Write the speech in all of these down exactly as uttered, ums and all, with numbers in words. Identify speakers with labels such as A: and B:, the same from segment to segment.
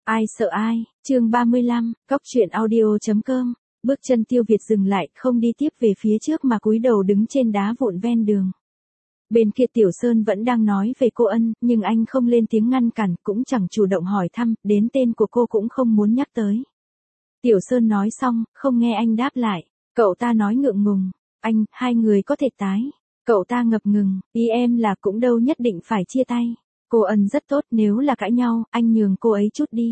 A: Ai sợ ai, chương ba mươi lăm, cóc truyện audio.com, bước chân Tiêu Việt dừng lại, không đi tiếp về phía trước mà cúi đầu đứng trên đá vụn ven đường. Bên kia Tiểu Sơn vẫn đang nói về cô Ân, nhưng anh không lên tiếng ngăn cản, cũng chẳng chủ động hỏi thăm, đến tên của cô cũng không muốn nhắc tới. Tiểu Sơn nói xong, không nghe anh đáp lại, cậu ta nói ngượng ngùng, anh, hai người có thể tái. Cậu ta ngập ngừng, ý em là cũng đâu nhất định phải chia tay. Cô Ân rất tốt, nếu là cãi nhau, anh nhường cô ấy chút đi.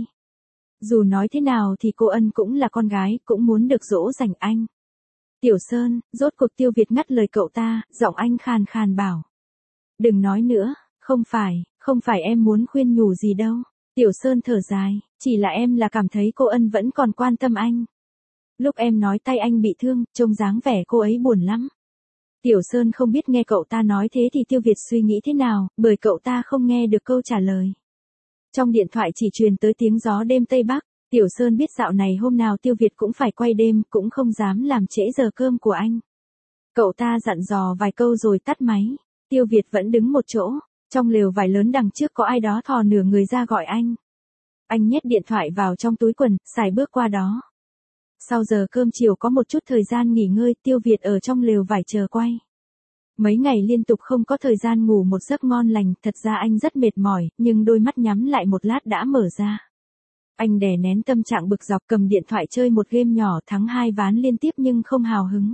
A: Dù nói thế nào thì cô Ân cũng là con gái, cũng muốn được dỗ dành anh. Tiểu Sơn, rốt cuộc Tiêu Việt ngắt lời cậu ta, giọng anh khàn khàn bảo. Đừng nói nữa, không phải, không phải em muốn khuyên nhủ gì đâu. Tiểu Sơn thở dài, chỉ là em là cảm thấy cô Ân vẫn còn quan tâm anh. Lúc em nói tay anh bị thương, trông dáng vẻ cô ấy buồn lắm. Tiểu Sơn không biết nghe cậu ta nói thế thì Tiêu Việt suy nghĩ thế nào, bởi cậu ta không nghe được câu trả lời. Trong điện thoại chỉ truyền tới tiếng gió đêm Tây Bắc, Tiểu Sơn biết dạo này hôm nào Tiêu Việt cũng phải quay đêm, cũng không dám làm trễ giờ cơm của anh. Cậu ta dặn dò vài câu rồi tắt máy, Tiêu Việt vẫn đứng một chỗ, trong lều vải lớn đằng trước có ai đó thò nửa người ra gọi anh. Anh nhét điện thoại vào trong túi quần, xài bước qua đó. Sau giờ cơm chiều có một chút thời gian nghỉ ngơi, Tiêu Việt ở trong lều vải chờ quay. Mấy ngày liên tục không có thời gian ngủ một giấc ngon lành, thật ra anh rất mệt mỏi, nhưng đôi mắt nhắm lại một lát đã mở ra. Anh đè nén tâm trạng bực dọc, cầm điện thoại chơi một game nhỏ, thắng hai ván liên tiếp nhưng không hào hứng.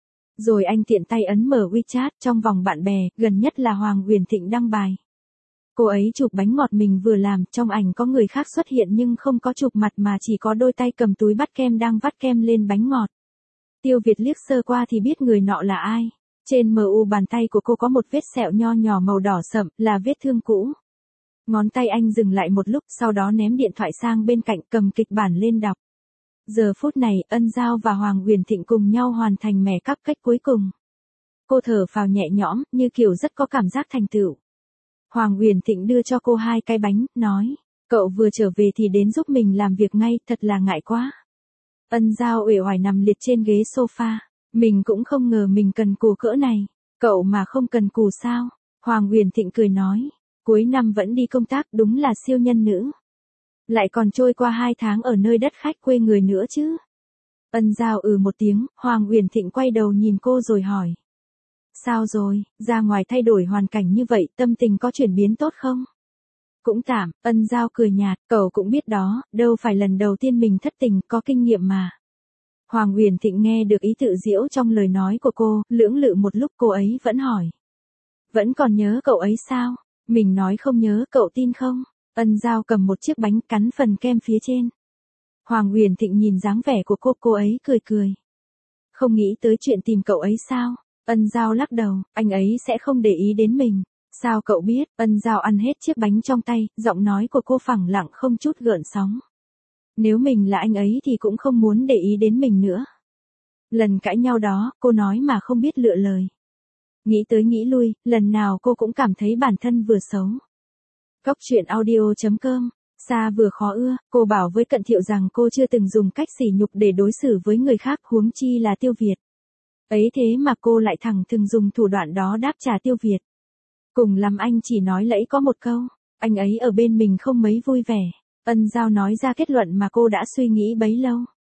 A: Rồi anh tiện tay ấn mở WeChat, trong vòng bạn bè, gần nhất là Hoàng Uyển Thịnh đăng bài. Cô ấy chụp bánh ngọt mình vừa làm, trong ảnh có người khác xuất hiện nhưng không có chụp mặt mà chỉ có đôi tay cầm túi bắt kem đang vắt kem lên bánh ngọt. Tiêu Việt liếc sơ qua thì biết người nọ là ai. Trên mờ u bàn tay của cô có một vết sẹo nho nhỏ màu đỏ sậm, là vết thương cũ. Ngón tay anh dừng lại một lúc, sau đó ném điện thoại sang bên cạnh, cầm kịch bản lên đọc. Giờ phút này, Ân Giao và Hoàng Uyển Thịnh cùng nhau hoàn thành mẻ cắp cách cuối cùng. Cô thở phào nhẹ nhõm, như kiểu rất có cảm giác thành tựu. Hoàng Uyển Thịnh đưa cho cô hai cái bánh, nói, cậu vừa trở về thì đến giúp mình làm việc ngay, thật là ngại quá. Ân Giao uể oải nằm liệt trên ghế sofa, mình cũng không ngờ mình cần cù cỡ này, cậu mà không cần cù sao? Hoàng Uyển Thịnh cười nói, cuối năm vẫn đi công tác, đúng là siêu nhân nữ. Lại còn trôi qua hai tháng ở nơi đất khách quê người nữa chứ. Ân Giao ừ một tiếng, Hoàng Uyển Thịnh quay đầu nhìn cô rồi hỏi. Sao rồi, ra ngoài thay đổi hoàn cảnh như vậy, tâm tình có chuyển biến tốt không? Cũng tạm, Ân Giao cười nhạt, cậu cũng biết đó, đâu phải lần đầu tiên mình thất tình, có kinh nghiệm mà. Hoàng Uyển Thịnh nghe được ý tự giễu trong lời nói của cô, lưỡng lự một lúc cô ấy vẫn hỏi. Vẫn còn nhớ cậu ấy sao? Mình nói không nhớ, cậu tin không? Ân Giao cầm một chiếc bánh cắn phần kem phía trên. Hoàng Uyển Thịnh nhìn dáng vẻ của cô, cô ấy cười cười. Không nghĩ tới chuyện tìm cậu ấy sao? Ân Giao lắc đầu, anh ấy sẽ không để ý đến mình. Sao cậu biết? Ân Giao ăn hết chiếc bánh trong tay, giọng nói của cô phẳng lặng không chút gợn sóng. Nếu mình là anh ấy thì cũng không muốn để ý đến mình nữa. Lần cãi nhau đó, cô nói mà không biết lựa lời. Nghĩ tới nghĩ lui, lần nào cô cũng cảm thấy bản thân vừa xấu. Cóc truyện audio.com, xa vừa khó ưa, cô bảo với Cận Thiệu rằng cô chưa từng dùng cách sỉ nhục để đối xử với người khác, huống chi là Tiêu Việt. Ấy thế mà cô lại thẳng thừng dùng thủ đoạn đó đáp trả Tiêu Việt. Cùng lắm anh chỉ nói lẫy có một câu, anh ấy ở bên mình không mấy vui vẻ. Ân Giao nói ra kết luận mà cô đã suy nghĩ bấy lâu.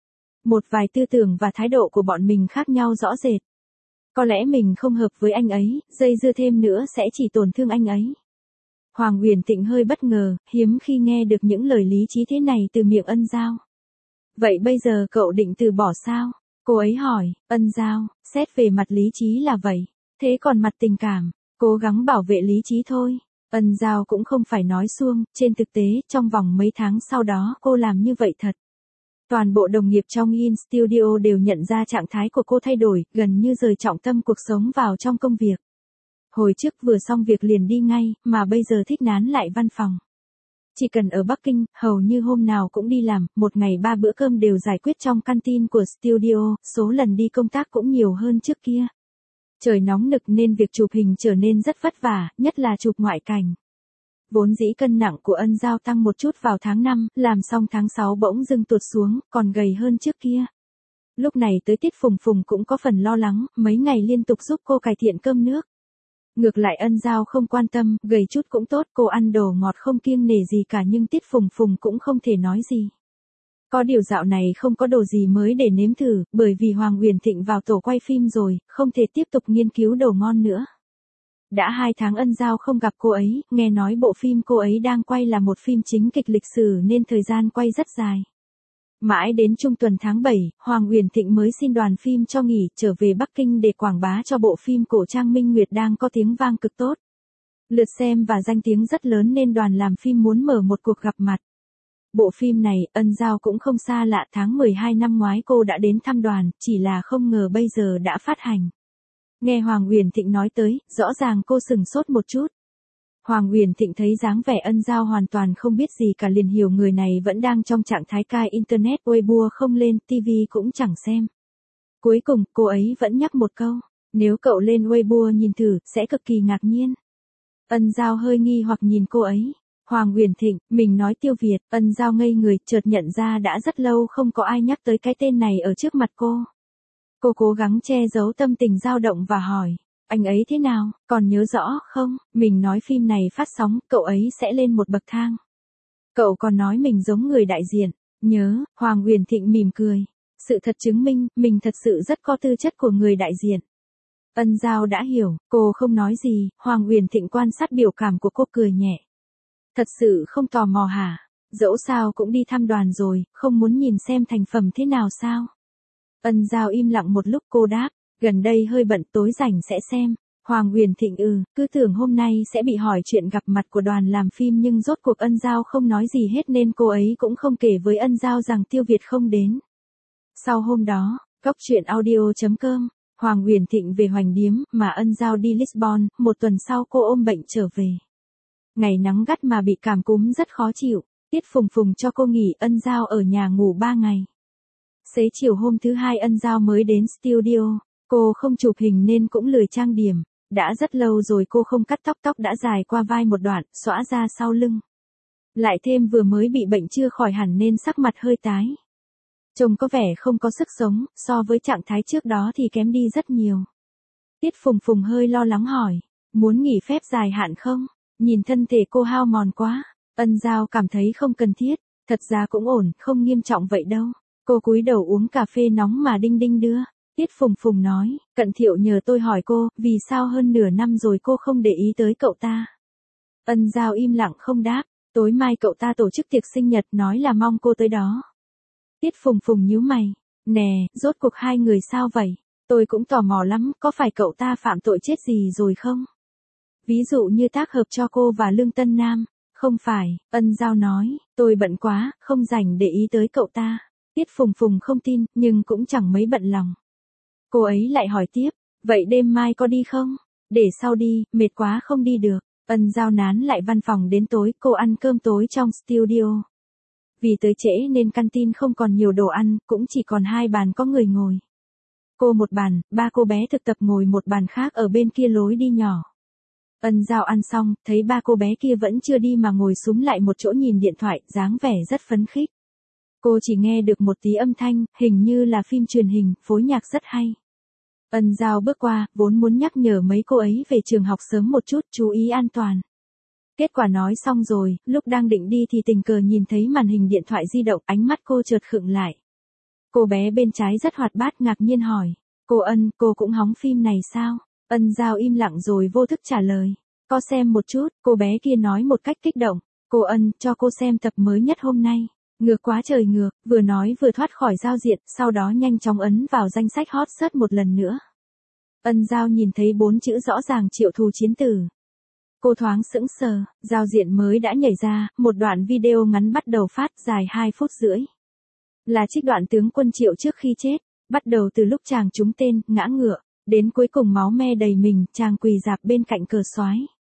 A: Một vài tư tưởng và thái độ của bọn mình khác nhau rõ rệt. Có lẽ mình không hợp với anh ấy, dây dưa thêm nữa sẽ chỉ tổn thương anh ấy. Hoàng Uyển Thịnh hơi bất ngờ, hiếm khi nghe được những lời lý trí thế này từ miệng Ân Giao. Vậy bây giờ cậu định từ bỏ sao? Cô ấy hỏi. Ân Giao, xét về mặt lý trí là vậy. Thế còn mặt tình cảm, cố gắng bảo vệ lý trí thôi. Ân Giao cũng không phải nói suông, trên thực tế, trong vòng mấy tháng sau đó cô làm như vậy thật. Toàn bộ đồng nghiệp trong In Studio đều nhận ra trạng thái của cô thay đổi, gần như rời trọng tâm cuộc sống vào trong công việc. Hồi trước vừa xong việc liền đi ngay, mà bây giờ thích nán lại văn phòng. Chỉ cần ở Bắc Kinh, hầu như hôm nào cũng đi làm, một ngày ba bữa cơm đều giải quyết trong canteen của studio, số lần đi công tác cũng nhiều hơn trước kia. Trời nóng nực nên việc chụp hình trở nên rất vất vả, nhất là chụp ngoại cảnh. Vốn dĩ cân nặng của Ân Giao tăng một chút vào tháng năm, làm xong tháng sáu bỗng dưng tụt xuống, còn gầy hơn trước kia. Lúc này tới Tiết Phùng Phùng cũng có phần lo lắng, mấy ngày liên tục giúp cô cải thiện cơm nước. Ngược lại Ân Giao không quan tâm, gầy chút cũng tốt, cô ăn đồ ngọt không kiêng nể gì cả nhưng Tiết Phùng Phùng cũng không thể nói gì. Có điều dạo này không có đồ gì mới để nếm thử, bởi vì Hoàng Uyển Thịnh vào tổ quay phim rồi, không thể tiếp tục nghiên cứu đồ ngon nữa. Đã hai tháng Ân Giao không gặp cô ấy, nghe nói bộ phim cô ấy đang quay là một phim chính kịch lịch sử nên thời gian quay rất dài. Mãi đến trung tuần tháng bảy, Hoàng Uyển Thịnh mới xin đoàn phim cho nghỉ trở về Bắc Kinh để quảng bá cho bộ phim cổ trang Minh Nguyệt đang có tiếng vang cực tốt. Lượt xem và danh tiếng rất lớn nên đoàn làm phim muốn mở một cuộc gặp mặt. Bộ phim này, Ân Giao cũng không xa lạ, tháng mười hai năm ngoái cô đã đến thăm đoàn, chỉ là không ngờ bây giờ đã phát hành. Nghe Hoàng Uyển Thịnh nói tới, rõ ràng cô sừng sốt một chút. Hoàng Uyển Thịnh thấy dáng vẻ Ân Giao hoàn toàn không biết gì cả liền hiểu người này vẫn đang trong trạng thái cai internet, Weibo không lên, ti vi cũng chẳng xem. Cuối cùng, cô ấy vẫn nhắc một câu, nếu cậu lên Weibo nhìn thử, sẽ cực kỳ ngạc nhiên. Ân Giao hơi nghi hoặc nhìn cô ấy. Hoàng Uyển Thịnh, mình nói Tiêu Việt, Ân Giao ngây người, chợt nhận ra đã rất lâu không có ai nhắc tới cái tên này ở trước mặt cô. Cô cố gắng che giấu tâm tình dao động và hỏi, anh ấy thế nào, còn nhớ rõ không, mình nói phim này phát sóng, cậu ấy sẽ lên một bậc thang. Cậu còn nói mình giống người đại diện, nhớ, Hoàng Uyển Thịnh mỉm cười. Sự thật chứng minh, mình thật sự rất có tư chất của người đại diện. Ân Giao đã hiểu, cô không nói gì, Hoàng Uyển Thịnh quan sát biểu cảm của cô cười nhẹ. Thật sự không tò mò hả, dẫu sao cũng đi thăm đoàn rồi, không muốn nhìn xem thành phẩm thế nào sao? Ân Giao im lặng một lúc cô đáp, gần đây hơi bận tối rảnh sẽ xem. Hoàng Uyển Thịnh ừ, cứ tưởng hôm nay sẽ bị hỏi chuyện gặp mặt của đoàn làm phim nhưng rốt cuộc Ân Giao không nói gì hết nên cô ấy cũng không kể với Ân Giao rằng Tiêu Việt không đến. Sau hôm đó, góc truyện audio chấm com, Hoàng Uyển Thịnh về Hoành Điếm mà Ân Giao đi Lisbon, một tuần sau cô ôm bệnh trở về. Ngày nắng gắt mà bị cảm cúm rất khó chịu, Tiết Phùng Phùng cho cô nghỉ, Ân Giao ở nhà ngủ ba ngày. Xế chiều hôm thứ hai Ân Giao mới đến studio, cô không chụp hình nên cũng lười trang điểm, đã rất lâu rồi cô không cắt tóc, tóc đã dài qua vai một đoạn, xõa ra sau lưng. Lại thêm vừa mới bị bệnh chưa khỏi hẳn nên sắc mặt hơi tái. Trông có vẻ không có sức sống, so với trạng thái trước đó thì kém đi rất nhiều. Tiết Phùng Phùng hơi lo lắng hỏi, muốn nghỉ phép dài hạn không? Nhìn thân thể cô hao mòn quá, Ân Giao cảm thấy không cần thiết, thật ra cũng ổn, không nghiêm trọng vậy đâu. Cô cúi đầu uống cà phê nóng mà Đinh Đinh đưa. Tiết Phùng Phùng nói, Cận Thiệu nhờ tôi hỏi cô, vì sao hơn nửa năm rồi cô không để ý tới cậu ta. Ân Giao im lặng không đáp, tối mai cậu ta tổ chức tiệc sinh nhật nói là mong cô tới đó. Tiết Phùng Phùng nhíu mày, nè, rốt cuộc hai người sao vậy? Tôi cũng tò mò lắm, có phải cậu ta phạm tội chết gì rồi không? Ví dụ như tác hợp cho cô và Lương Tân Nam. Không phải, Ân Giao nói, tôi bận quá, không rảnh để ý tới cậu ta. Tiết Phùng Phùng không tin, nhưng cũng chẳng mấy bận lòng. Cô ấy lại hỏi tiếp, vậy đêm mai có đi không? Để sau đi, mệt quá không đi được. Ân Giao nán lại văn phòng đến tối, cô ăn cơm tối trong studio. Vì tới trễ nên canteen không còn nhiều đồ ăn, cũng chỉ còn hai bàn có người ngồi. Cô một bàn, ba cô bé thực tập ngồi một bàn khác ở bên kia lối đi nhỏ. Ân Giao ăn xong, thấy ba cô bé kia vẫn chưa đi mà ngồi súm lại một chỗ nhìn điện thoại, dáng vẻ rất phấn khích. Cô chỉ nghe được một tí âm thanh, hình như là phim truyền hình, phối nhạc rất hay. Ân Giao bước qua, vốn muốn nhắc nhở mấy cô ấy về trường học sớm một chút, chú ý an toàn. Kết quả nói xong rồi, lúc đang định đi thì tình cờ nhìn thấy màn hình điện thoại di động, ánh mắt cô chợt khựng lại. Cô bé bên trái rất hoạt bát ngạc nhiên hỏi, cô Ân, cô cũng hóng phim này sao? Ân Giao im lặng rồi vô thức trả lời, có xem một chút, cô bé kia nói một cách kích động, cô Ân, cho cô xem tập mới nhất hôm nay. Ngược quá trời ngược, vừa nói vừa thoát khỏi giao diện, sau đó nhanh chóng ấn vào danh sách hot search một lần nữa. Ân Giao nhìn thấy bốn chữ rõ ràng Triệu Thù Chiến Tử. Cô thoáng sững sờ, giao diện mới đã nhảy ra, một đoạn video ngắn bắt đầu phát dài hai phút rưỡi. Là trích đoạn tướng quân Triệu trước khi chết, bắt đầu từ lúc chàng trúng tên, ngã ngựa, đến cuối cùng máu me đầy mình, chàng quỳ rạp bên cạnh cờ soái.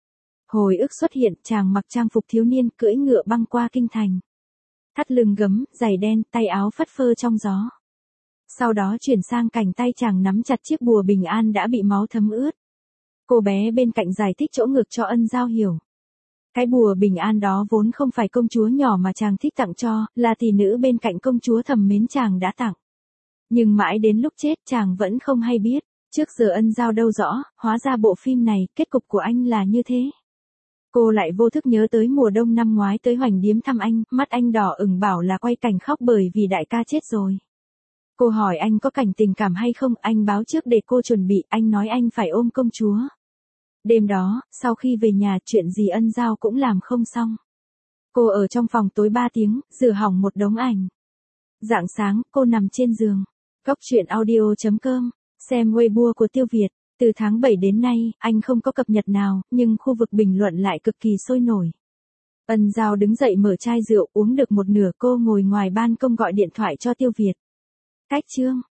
A: Hồi ức xuất hiện, chàng mặc trang phục thiếu niên cưỡi ngựa băng qua kinh thành. Thắt lưng gấm, giày đen, tay áo phất phơ trong gió. Sau đó chuyển sang cảnh tay chàng nắm chặt chiếc bùa bình an đã bị máu thấm ướt. Cô bé bên cạnh giải thích chỗ ngược cho Ân Giao hiểu. Cái bùa bình an đó vốn không phải công chúa nhỏ mà chàng thích tặng cho, là tỷ nữ bên cạnh công chúa thầm mến chàng đã tặng. Nhưng mãi đến lúc chết chàng vẫn không hay biết, Trước giờ Ân Giao đâu rõ, hóa ra bộ phim này, kết cục của anh là như thế. Cô lại vô thức nhớ tới mùa đông năm ngoái tới Hoành Điếm thăm anh, mắt anh đỏ ửng bảo là quay cảnh khóc bởi vì đại ca chết rồi. Cô hỏi anh có cảnh tình cảm hay không, anh báo trước để cô chuẩn bị, anh nói anh phải ôm công chúa. Đêm đó, sau khi về nhà chuyện gì Ân Giao cũng làm không xong. Cô ở trong phòng tối ba tiếng, rửa hỏng một đống ảnh. Rạng sáng, cô nằm trên giường. Góc truyện audio chấm com, xem Weibo của Tiêu Việt. Từ tháng bảy đến nay, anh không có cập nhật nào, nhưng khu vực bình luận lại cực kỳ sôi nổi. Ân Giao đứng dậy mở chai rượu, uống được một nửa, cô ngồi ngoài ban công gọi điện thoại cho Tiêu Việt. Cách chương.